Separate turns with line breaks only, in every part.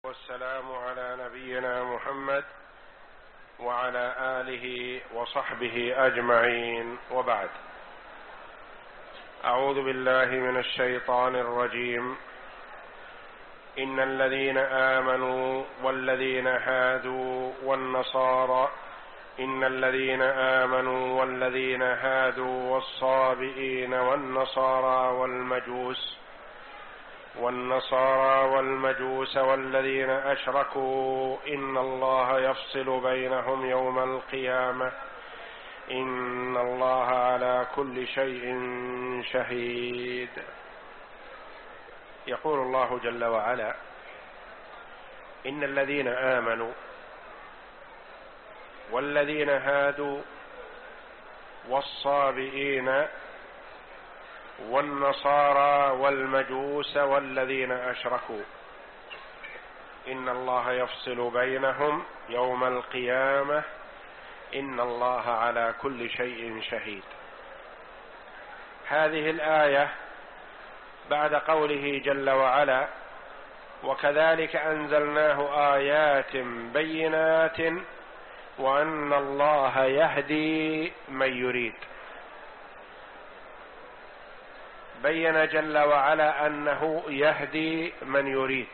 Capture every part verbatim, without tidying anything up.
والسلام على نبينا محمد وعلى آله وصحبه أجمعين، وبعد. أعوذ بالله من الشيطان الرجيم. إن الذين آمنوا والذين هادوا والنصارى إن الذين آمنوا والذين هادوا والصابئين والنصارى والمجوس والنصارى والمجوس والذين أشركوا إن الله يفصل بينهم يوم القيامة إن الله على كل شيء شهيد. يقول الله جل وعلا: إن الذين آمنوا والذين هادوا والصابئين والنصارى والمجوس والذين أشركوا إن الله يفصل بينهم يوم القيامة إن الله على كل شيء شهيد. هذه الآية بعد قوله جل وعلا: وكذلك أنزلناه آيات بينات وأن الله يهدي من يريد. بين جل وعلا أنه يهدي من يريد.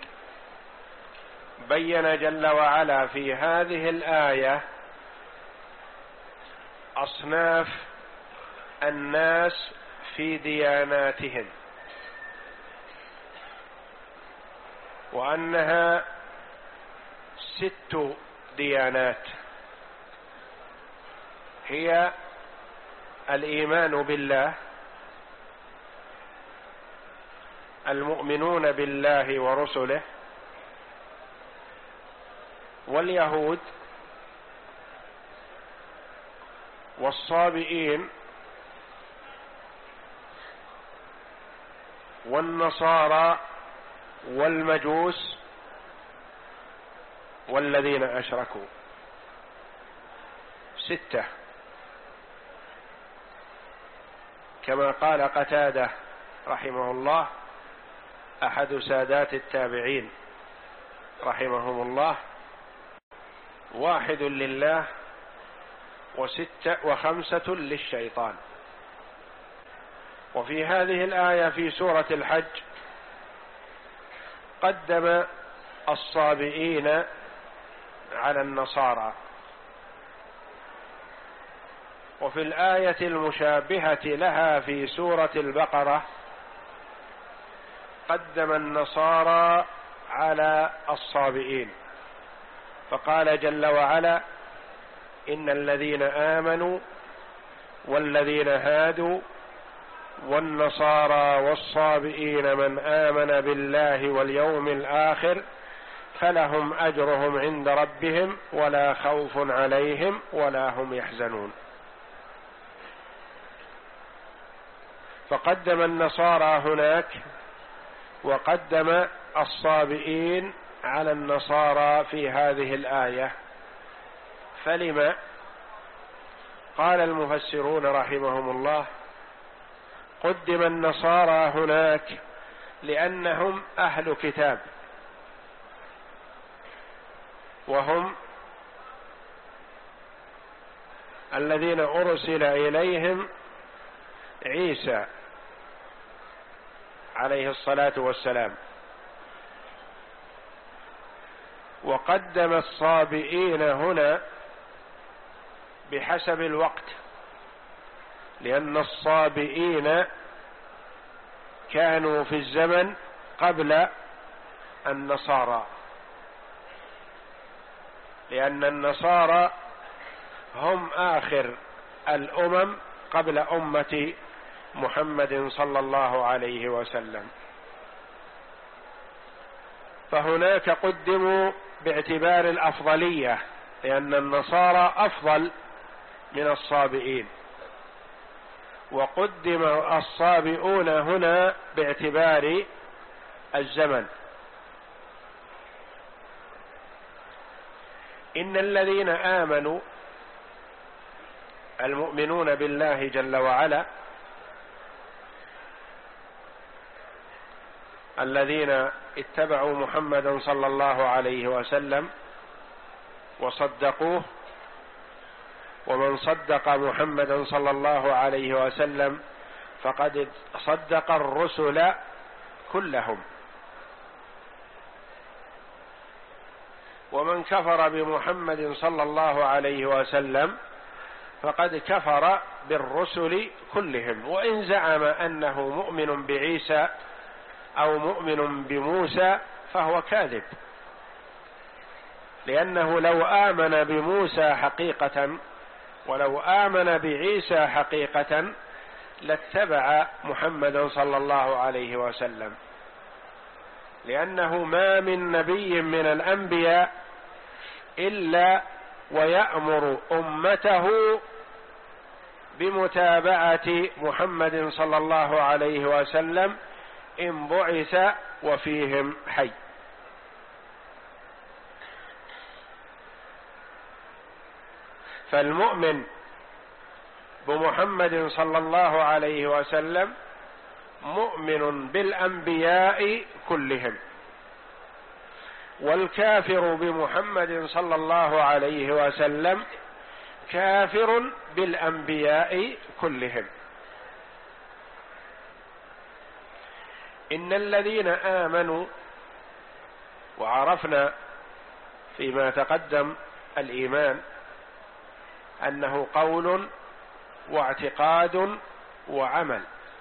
بين جل وعلا في هذه الآية أصناف الناس في دياناتهم، وأنها ست ديانات، هي الإيمان بالله، المؤمنون بالله ورسله، واليهود، والصابئين، والنصارى، والمجوس، والذين أشركوا. ستة، كما قال قتادة رحمه الله أحد سادات التابعين رحمهم الله: واحد لله وستة وخمسة للشيطان. وفي هذه الآية في سورة الحج قدم الصابئين على النصارى، وفي الآية المشابهة لها في سورة البقرة قدم النصارى على الصابئين، فقال جل وعلا: إن الذين آمنوا والذين هادوا والنصارى والصابئين من آمن بالله واليوم الآخر فلهم أجرهم عند ربهم ولا خوف عليهم ولا هم يحزنون. فقدم النصارى هناك وقدم الصابئين على النصارى في هذه الآية. فلما؟ قال المفسرون رحمهم الله: قدم النصارى هناك لأنهم أهل كتاب، وهم الذين أرسل إليهم عيسى عليه الصلاة والسلام. وقدم الصابئين هنا بحسب الوقت، لأن الصابئين كانوا في الزمن قبل النصارى، لأن النصارى هم آخر الأمم قبل أمة محمد صلى الله عليه وسلم. فهناك قدموا باعتبار الأفضلية، لأن النصارى أفضل من الصابئين، وقدم الصابئون هنا باعتبار الزمن. إن الذين آمنوا، المؤمنون بالله جل وعلا، الذين اتبعوا محمدا صلى الله عليه وسلم وصدقوه، ومن صدق محمدا صلى الله عليه وسلم فقد صدق الرسل كلهم، ومن كفر بمحمد صلى الله عليه وسلم فقد كفر بالرسل كلهم، وإن زعم أنه مؤمن بعيسى أو مؤمن بموسى فهو كاذب، لأنه لو آمن بموسى حقيقة ولو آمن بعيسى حقيقة لاتبع محمدا صلى الله عليه وسلم، لأنه ما من نبي من الأنبياء إلا ويأمر أمته بمتابعة محمد صلى الله عليه وسلم إن بعث وفيهم حي. فالمؤمن بمحمد صلى الله عليه وسلم مؤمن بالأنبياء كلهم، والكافر بمحمد صلى الله عليه وسلم كافر بالأنبياء كلهم. إن الذين آمنوا، وعرفنا فيما تقدم الإيمان أنه قول واعتقاد وعمل،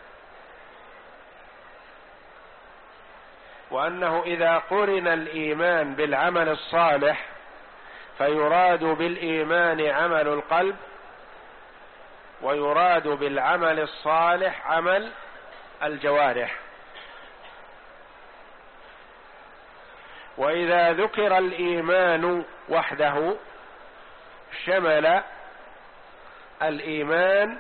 وأنه إذا قرن الإيمان بالعمل الصالح فيراد بالإيمان عمل القلب، ويراد بالعمل الصالح عمل الجوارح. وإذا ذكر الإيمان وحده شمل الإيمان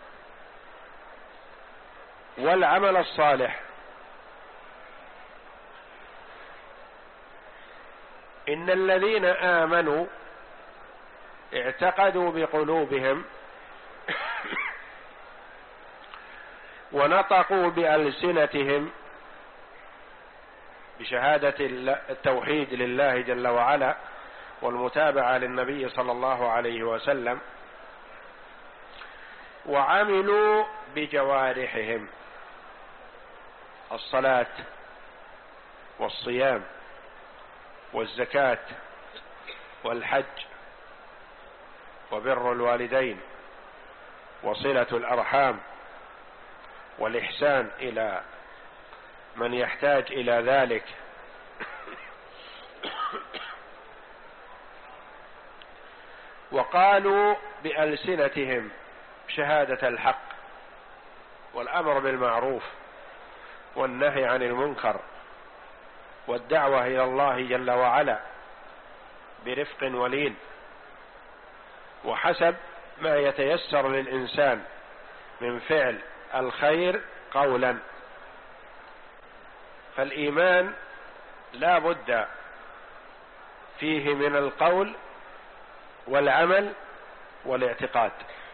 والعمل الصالح. إن الذين آمنوا اعتقدوا بقلوبهم ونطقوا بألسنتهم بشهادة التوحيد لله جل وعلا والمتابعة للنبي صلى الله عليه وسلم، وعملوا بجوارحهم الصلاة والصيام والزكاة والحج وبر الوالدين وصلة الأرحام والإحسان إلى من يحتاج إلى ذلك، وقالوا بألسنتهم شهادة الحق والأمر بالمعروف والنهي عن المنكر والدعوة إلى الله جل وعلا برفق ولين وحسب ما يتيسر للإنسان من فعل الخير قولا. فالإيمان لا بد فيه من القول والعمل والاعتقاد،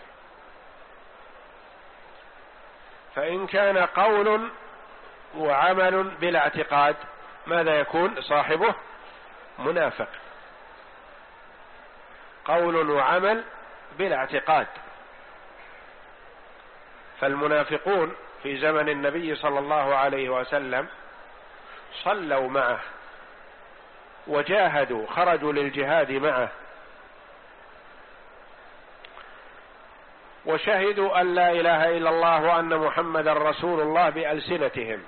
فإن كان قول وعمل بلا اعتقاد ماذا يكون صاحبه؟ منافق. قول وعمل بلا اعتقاد. فالمنافقون في زمن النبي صلى الله عليه وسلم صلوا معه وجاهدوا، خرجوا للجهاد معه، وشهدوا أن لا إله إلا الله وأن محمدا رسول الله بألسنتهم،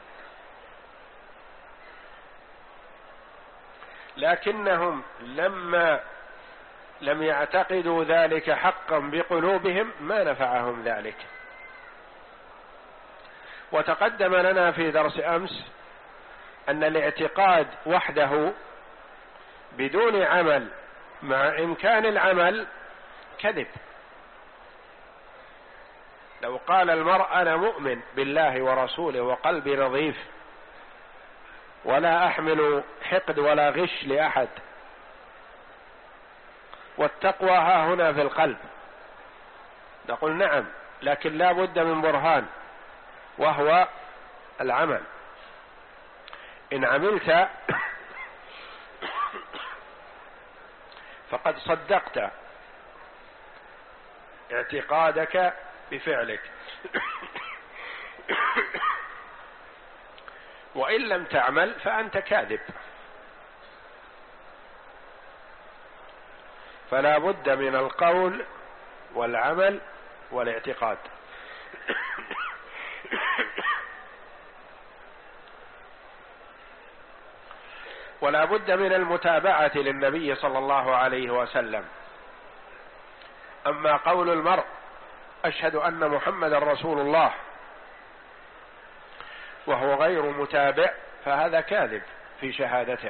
لكنهم لما لم يعتقدوا ذلك حقا بقلوبهم ما نفعهم ذلك. وتقدم لنا في درس أمس أن الاعتقاد وحده بدون عمل مع إمكان العمل كذب. لو قال المرء أنا مؤمن بالله ورسوله وقلبي نظيف ولا أحمل حقد ولا غش لأحد، والتقوى ها هنا في القلب، نقول نعم، لكن لا بد من برهان وهو العمل. إن عملت فقد صدقت اعتقادك بفعلك، وإن لم تعمل فأنت كاذب. فلا بد من القول والعمل والاعتقاد. ولا بد من المتابعة للنبي صلى الله عليه وسلم. أما قول المرء أشهد أن محمد رسول الله وهو غير متابع فهذا كاذب في شهادته،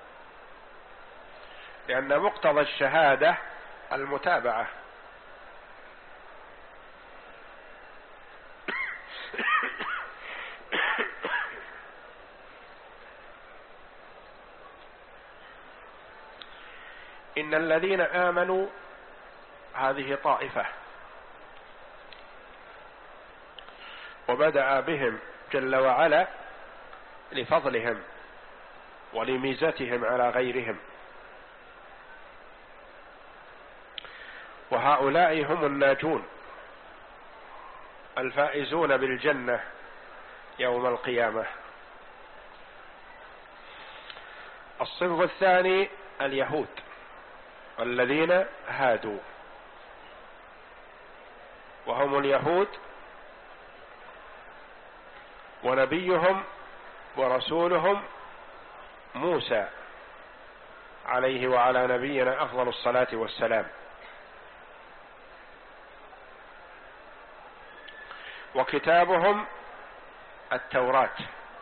لأن مقتضى الشهادة المتابعة. إن الذين آمنوا هذه طائفة، وبدأ بهم جل وعلا لفضلهم ولميزتهم على غيرهم، وهؤلاء هم الناجون الفائزون بالجنة يوم القيامة. الصنف الثاني اليهود الذين هادوا، وهم اليهود ونبيهم ورسولهم موسى عليه وعلى نبينا أفضل الصلاة والسلام، وكتابهم التوراة،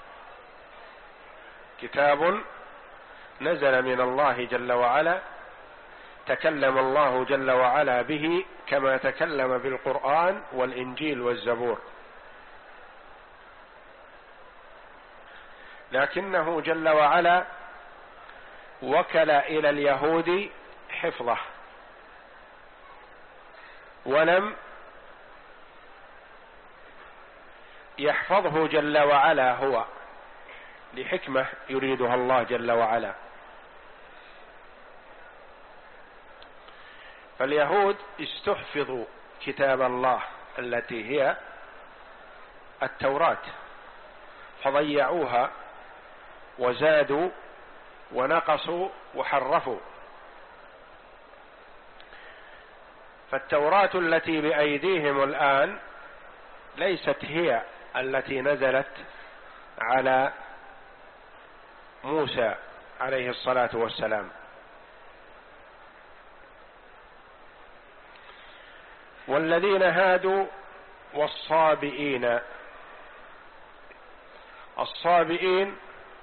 كتاب نزل من الله جل وعلا، تكلم الله جل وعلا به كما تكلم بالقرآن والإنجيل والزبور، لكنه جل وعلا وكل إلى اليهود حفظه ولم يحفظه جل وعلا هو، لحكمة يريدها الله جل وعلا. فاليهود استحفظوا كتاب الله التي هي التوراة فضيعوها وزادوا ونقصوا وحرفوا. فالتوراة التي بأيديهم الآن ليست هي التي نزلت على موسى عليه الصلاة والسلام. والذين هادوا والصابئين، الصابئين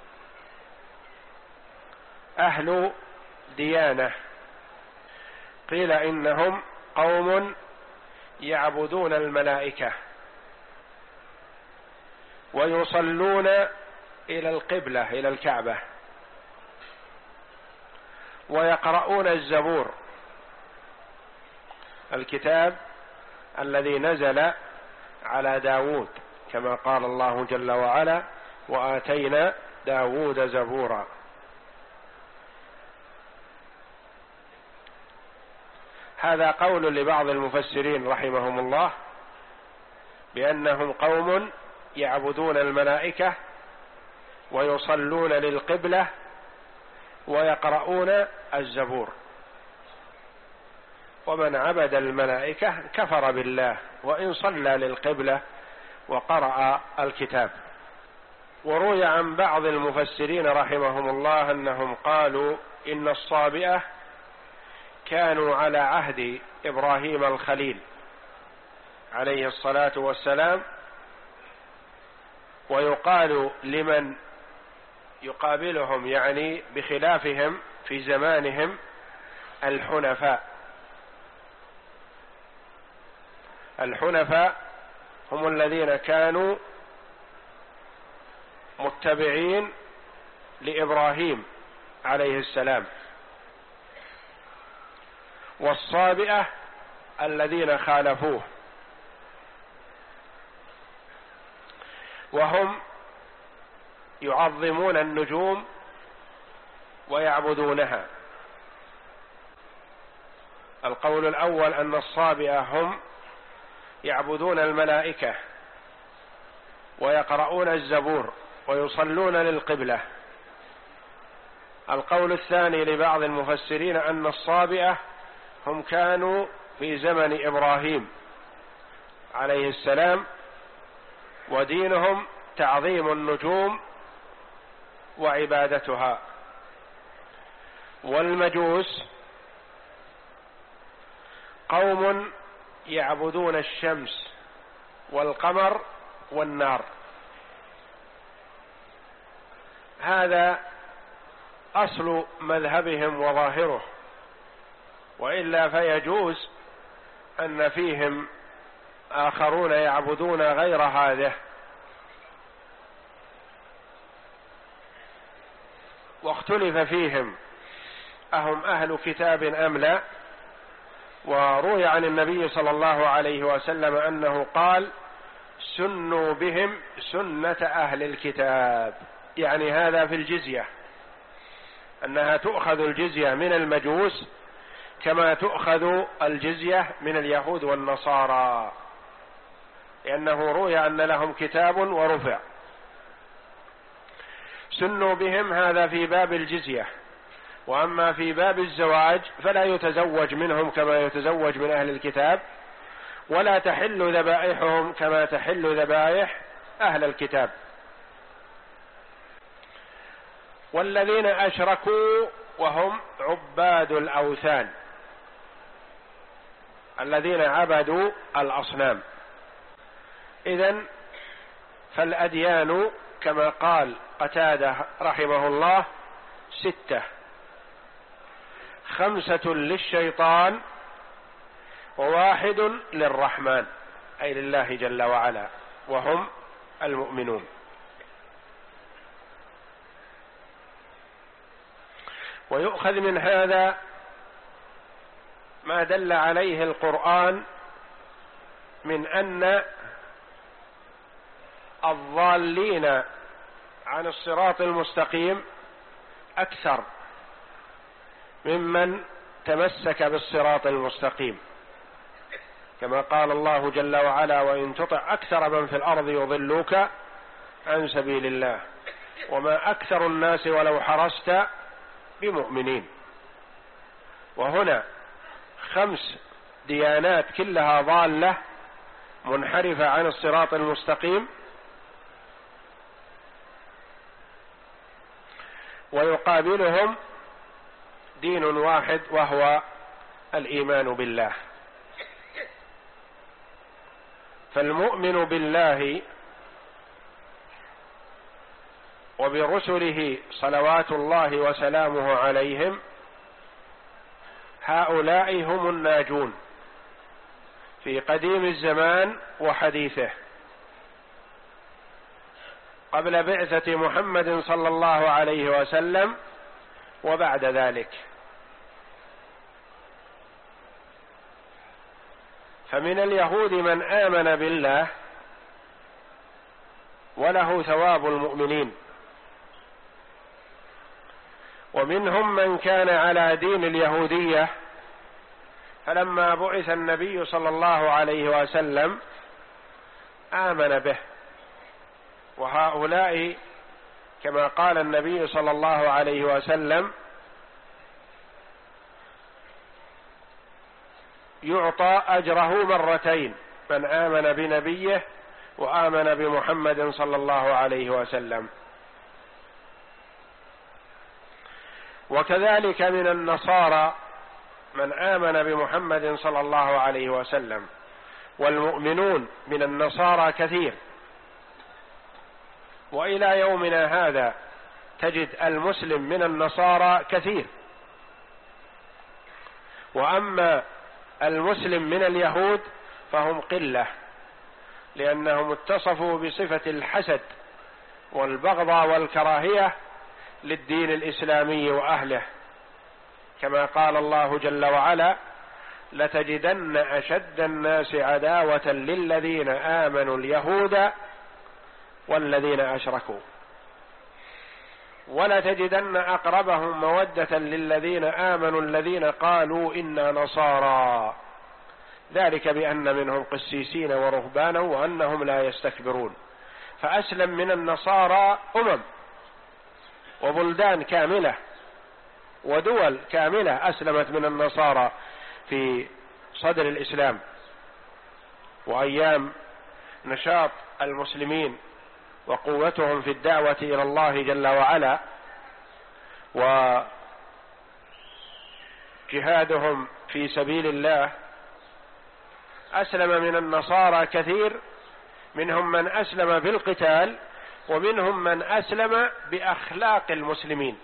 أهل ديانة، قيل إنهم قوم يعبدون الملائكة ويصلون إلى القبلة إلى الكعبة ويقرؤون الزبور، الكتاب الذي نزل على داود، كما قال الله جل وعلا وآتينا داود زبورا. هذا قول لبعض المفسرين رحمهم الله بأنهم قوم يعبدون الملائكة ويصلون للقبلة ويقرؤون الزبور، ومن عبد الملائكة كفر بالله وإن صلى للقبلة وقرأ الكتاب. وروي عن بعض المفسرين رحمهم الله أنهم قالوا إن الصابئة كانوا على عهد إبراهيم الخليل عليه الصلاة والسلام، ويقال لمن يقابلهم يعني بخلافهم في زمانهم الحنفاء. الحنفاء هم الذين كانوا متبعين لإبراهيم عليه السلام، والصابئة الذين خالفوه، وهم يعظمون النجوم ويعبدونها. القول الأول أن الصابئة هم يعبدون الملائكة ويقرؤون الزبور ويصلون للقبلة. القول الثاني لبعض المفسرين أن الصابئة هم كانوا في زمن إبراهيم عليه السلام، ودينهم تعظيم النجوم وعبادتها. والمجوس قوم يعبدون الشمس والقمر والنار. هذا أصل مذهبهم وظاهره، وإلا فيجوز أن فيهم آخرون يعبدون غير هذا. واختلف فيهم أهم أهل كتاب أم لا. وروي عن النبي صلى الله عليه وسلم أنه قال: سنوا بهم سنة أهل الكتاب، يعني هذا في الجزية، أنها تؤخذ الجزية من المجوس كما تؤخذ الجزية من اليهود والنصارى، لأنه روي أن لهم كتاب ورفع. سنوا بهم هذا في باب الجزية، وأما في باب الزواج فلا يتزوج منهم كما يتزوج من أهل الكتاب، ولا تحل ذبائحهم كما تحل ذبائح أهل الكتاب. والذين أشركوا وهم عباد الأوثان، الذين عبدوا الأصنام. إذن فالأديان كما قال قتادة رحمه الله ستة: خمسة للشيطان وواحد للرحمن، أي لله جل وعلا، وهم المؤمنون. ويؤخذ من هذا ما دل عليه القرآن من أن الضالين عن الصراط المستقيم أكثر ممن تمسك بالصراط المستقيم، كما قال الله جل وعلا: وإن تطع أكثر من في الأرض يضلوك عن سبيل الله وما أكثر الناس ولو حرصت بمؤمنين. وهنا خمس ديانات كلها ضالة منحرفة عن الصراط المستقيم، ويقابلهم دين واحد وهو الإيمان بالله. فالمؤمن بالله وبرسله صلوات الله وسلامه عليهم هؤلاء هم الناجون في قديم الزمان وحديثه، قبل بعثة محمد صلى الله عليه وسلم وبعد ذلك. فمن اليهود من آمن بالله وله ثواب المؤمنين، ومنهم من كان على دين اليهودية، فلما بعث النبي صلى الله عليه وسلم آمن به. وهؤلاء كما قال النبي صلى الله عليه وسلم: يعطى أجره مرتين، من آمن بنبيه وآمن بمحمد صلى الله عليه وسلم. وكذلك من النصارى من آمن بمحمد صلى الله عليه وسلم، والمؤمنون من النصارى كثير، وإلى يومنا هذا تجد المسلم من النصارى كثير. وأما المسلم من اليهود فهم قلة، لأنهم اتصفوا بصفة الحسد والبغضاء والكراهية للدين الإسلامي وأهله، كما قال الله جل وعلا: لتجدن أشد الناس عداوة للذين آمنوا اليهود والذين أشركوا. ولا تجدن أقربهم مودة للذين آمنوا الذين قالوا إنا نصارى، ذلك بأن منهم قسيسين ورهبانا وأنهم لا يستكبرون. فأسلم من النصارى أمم وبلدان كاملة ودول كاملة أسلمت من النصارى في صدر الإسلام، وأيام نشاط المسلمين وقوتهم في الدعوة إلى الله جل وعلا وجهادهم في سبيل الله، أسلم من النصارى كثير، منهم من أسلم بالقتال ومنهم من أسلم بأخلاق المسلمين.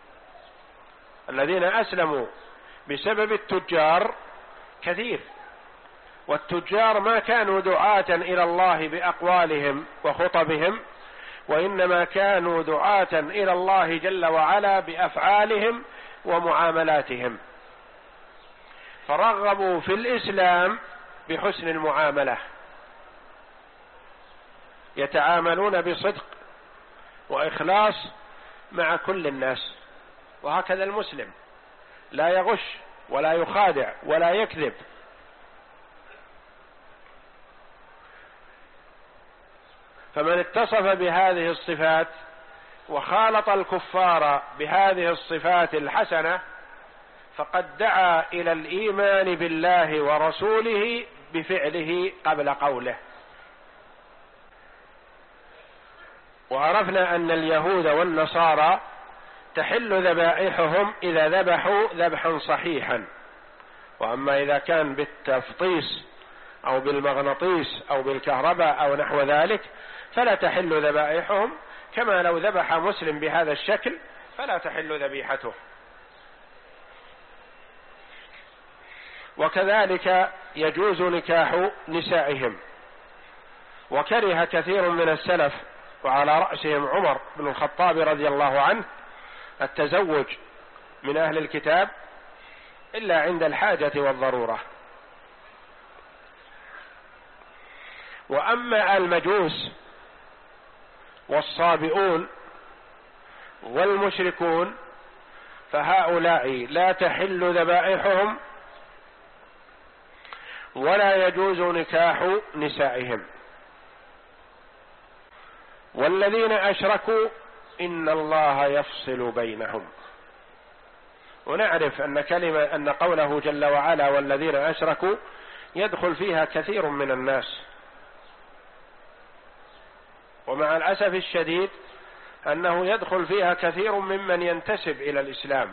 الذين أسلموا بسبب التجار كثير، والتجار ما كانوا دعاة إلى الله بأقوالهم وخطبهم، وإنما كانوا دعاة إلى الله جل وعلا بأفعالهم ومعاملاتهم، فرغبوا في الإسلام بحسن المعاملة، يتعاملون بصدق وإخلاص مع كل الناس. وهكذا المسلم لا يغش ولا يخادع ولا يكذب. فمن اتصف بهذه الصفات وخالط الكفار بهذه الصفات الحسنة فقد دعا إلى الإيمان بالله ورسوله بفعله قبل قوله. وعرفنا أن اليهود والنصارى تحل ذبائحهم إذا ذبحوا ذبحا صحيحا، وأما إذا كان بالتفطيس أو بالمغناطيس أو بالكهرباء أو نحو ذلك فلا تحل ذبائحهم، كما لو ذبح مسلم بهذا الشكل فلا تحل ذبيحته. وكذلك يجوز نكاح نسائهم. وكره كثير من السلف وعلى رأسهم عمر بن الخطاب رضي الله عنه التزوج من أهل الكتاب إلا عند الحاجة والضرورة. وأما المجوس والصابئون والمشركون فهؤلاء لا تحل ذبائحهم ولا يجوز نكاح نسائهم. والذين أشركوا إن الله يفصل بينهم. ونعرف أن كلمة أن قوله جل وعلا والذين أشركوا يدخل فيها كثير من الناس، ومع الأسف الشديد أنه يدخل فيها كثير ممن ينتسب إلى الإسلام،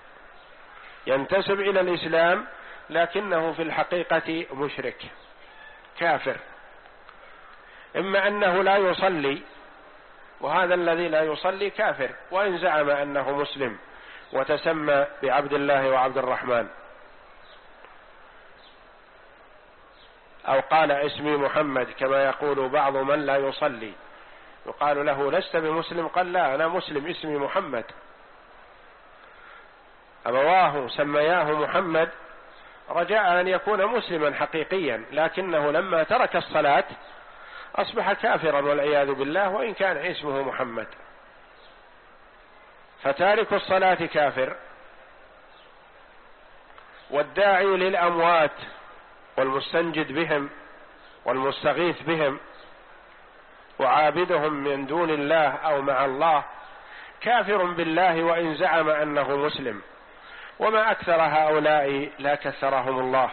ينتسب إلى الإسلام لكنه في الحقيقة مشرك كافر، إما أنه لا يصلي، وهذا الذي لا يصلي كافر وإن زعم أنه مسلم وتسمى بعبد الله وعبد الرحمن، أو قال اسمي محمد كما يقول بعض من لا يصلي، يقال له لست بمسلم، قال لا أنا مسلم اسمي محمد. أبواه سمياه محمد رجاء أن يكون مسلما حقيقيا، لكنه لما ترك الصلاة أصبح كافرا والعياذ بالله وإن كان اسمه محمد. فتارك الصلاة كافر، والداعي للأموات والمستنجد بهم والمستغيث بهم وعابدهم من دون الله أو مع الله كافر بالله وإن زعم أنه مسلم. وما أكثر هؤلاء لا كثرهم الله.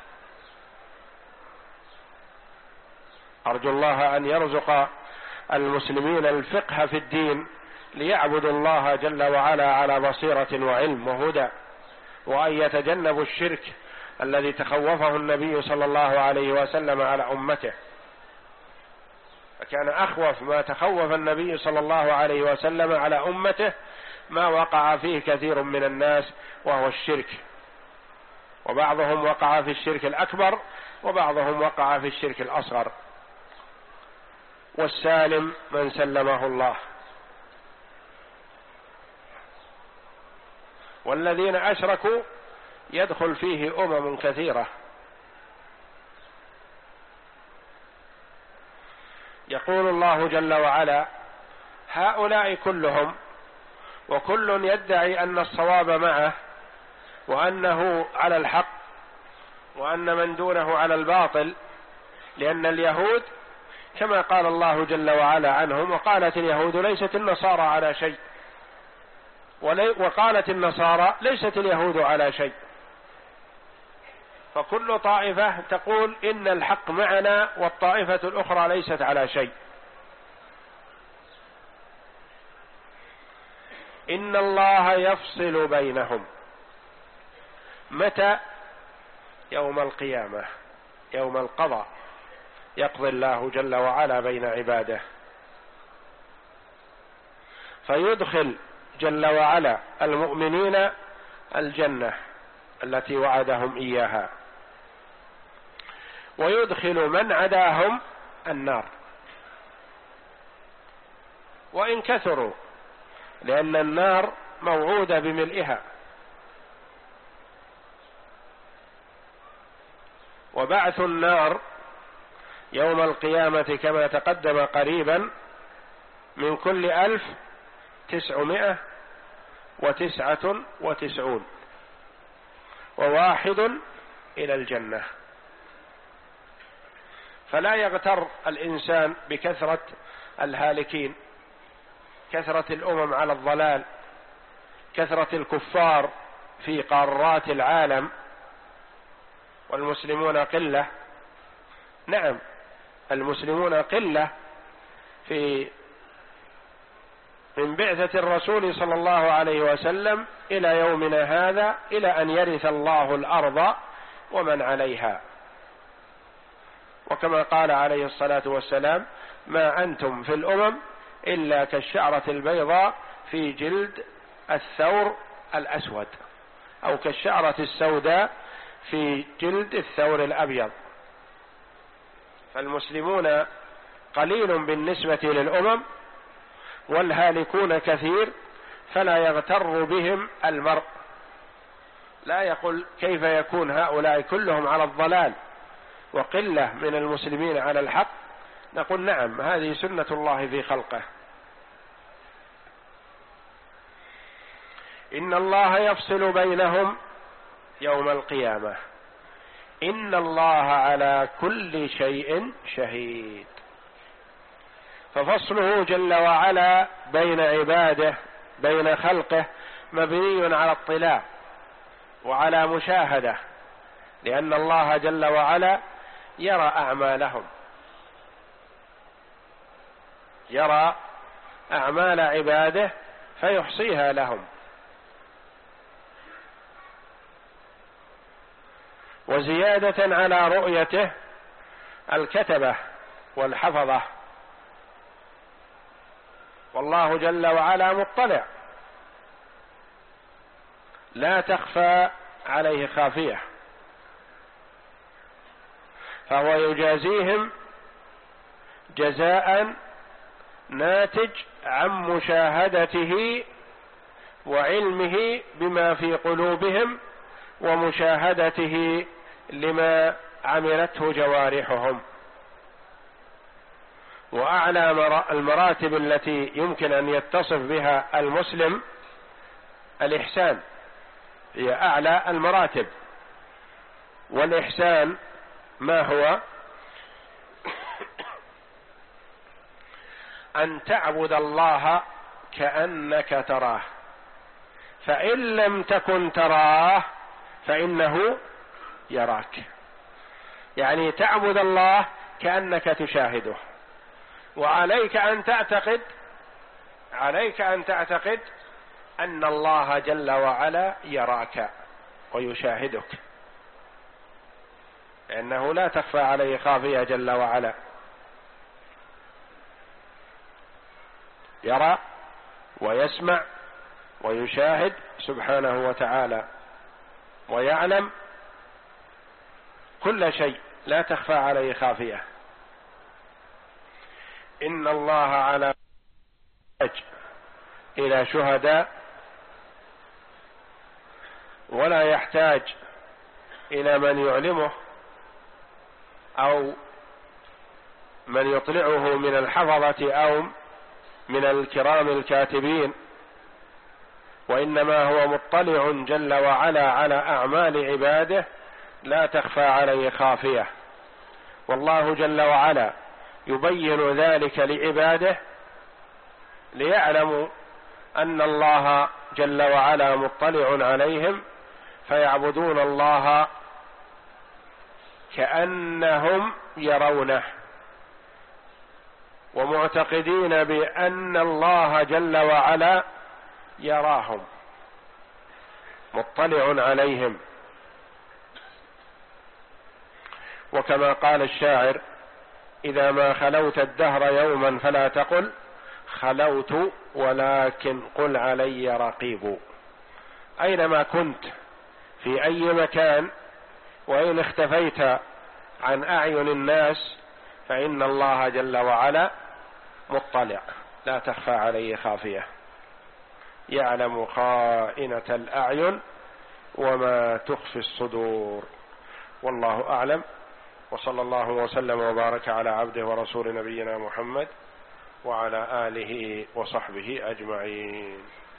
أرجو الله أن يرزق المسلمين الفقه في الدين ليعبدوا الله جل وعلا على بصيرة وعلم وهدى، وأن يتجنبوا الشرك الذي تخوفه النبي صلى الله عليه وسلم على أمته، فكان أخوف ما تخوف النبي صلى الله عليه وسلم على أمته ما وقع فيه كثير من الناس وهو الشرك، وبعضهم وقع في الشرك الأكبر وبعضهم وقع في الشرك الأصغر، والسالم من سلمه الله. والذين أشركوا يدخل فيه أمم كثيرة. يقول الله جل وعلا هؤلاء كلهم وكل يدعي أن الصواب معه وأنه على الحق وأن من دونه على الباطل، لأن اليهود كما قال الله جل وعلا عنهم: وقالت اليهود ليست النصارى على شيء، وقالت النصارى ليست اليهود على شيء. فكل طائفة تقول إن الحق معنا والطائفة الأخرى ليست على شيء. إن الله يفصل بينهم. متى؟ يوم القيامة، يوم القضاء، يقضي الله جل وعلا بين عباده، فيدخل جل وعلا المؤمنين الجنة التي وعدهم إياها، ويدخل من عداهم النار وإن كثروا، لأن النار موعودة بملئها. وبعث النار يوم القيامة كما تقدم قريبا من كل ألف تسعمائة وتسعة وتسعون وواحد إلى الجنة. فلا يغتر الإنسان بكثرة الهالكين، كثرة الأمم على الضلال، كثرة الكفار في قارات العالم والمسلمون قلة. نعم، المسلمون قلة في من بعثة الرسول صلى الله عليه وسلم إلى يومنا هذا، إلى أن يرث الله الأرض ومن عليها. وكما قال عليه الصلاة والسلام: ما أنتم في الأمم إلا كالشعرة البيضاء في جلد الثور الأسود، أو كالشعرة السوداء في جلد الثور الأبيض. فالمسلمون قليل بالنسبة للأمم والهالكون كثير، فلا يغتر بهم المرء، لا يقول كيف يكون هؤلاء كلهم على الضلال وقلة من المسلمين على الحق. نقول نعم، هذه سنة الله في خلقه. إن الله يفصل بينهم يوم القيامة، إن الله على كل شيء شهيد. ففصله جل وعلا بين عباده، بين خلقه، مبني على اطلاع وعلى مشاهدة، لأن الله جل وعلا يرى أعمالهم، يرى أعمال عباده فيحصيها لهم. وزيادة على رؤيته الكتبة والحفظة، والله جل وعلا مطلع لا تخفى عليه خافية، فهو يجازيهم جزاء ناتج عن مشاهدته وعلمه بما في قلوبهم ومشاهدته لما عملته جوارحهم. وأعلى المراتب التي يمكن أن يتصف بها المسلم الإحسان، هي أعلى المراتب. والإحسان ما هو؟ أن تعبد الله كأنك تراه، فإن لم تكن تراه فإنه يراك. يعني تعبد الله كأنك تشاهده، وعليك أن تعتقد عليك أن تعتقد أن الله جل وعلا يراك ويشاهدك، لأنه لا تخفى عليه خافية جل وعلا، يرى ويسمع ويشاهد سبحانه وتعالى، ويعلم كل شيء، لا تخفى عليه خافية. إن الله على يحتاج إلى شهداء، ولا يحتاج إلى من يعلمه أو من يطلعه من الحفظة أو من الكرام الكاتبين، وإنما هو مطلع جل وعلا على أعمال عباده لا تخفى عليه خافية. والله جل وعلا يبين ذلك لعباده ليعلموا أن الله جل وعلا مطلع عليهم، فيعبدون الله كأنهم يرونه، ومعتقدين بأن الله جل وعلا يراهم مطلع عليهم. وكما قال الشاعر: إذا ما خلوت الدهر يوما فلا تقل خلوت ولكن قل علي رقيب. أينما كنت في أي مكان وإن اختفيت عن أعين الناس فإن الله جل وعلا مطلع لا تخفى عليه خافية، يعلم خائنة الأعين وما تخفي الصدور. والله أعلم، وصلى الله وسلم وبارك على عبده ورسول نبينا محمد وعلى آله وصحبه أجمعين.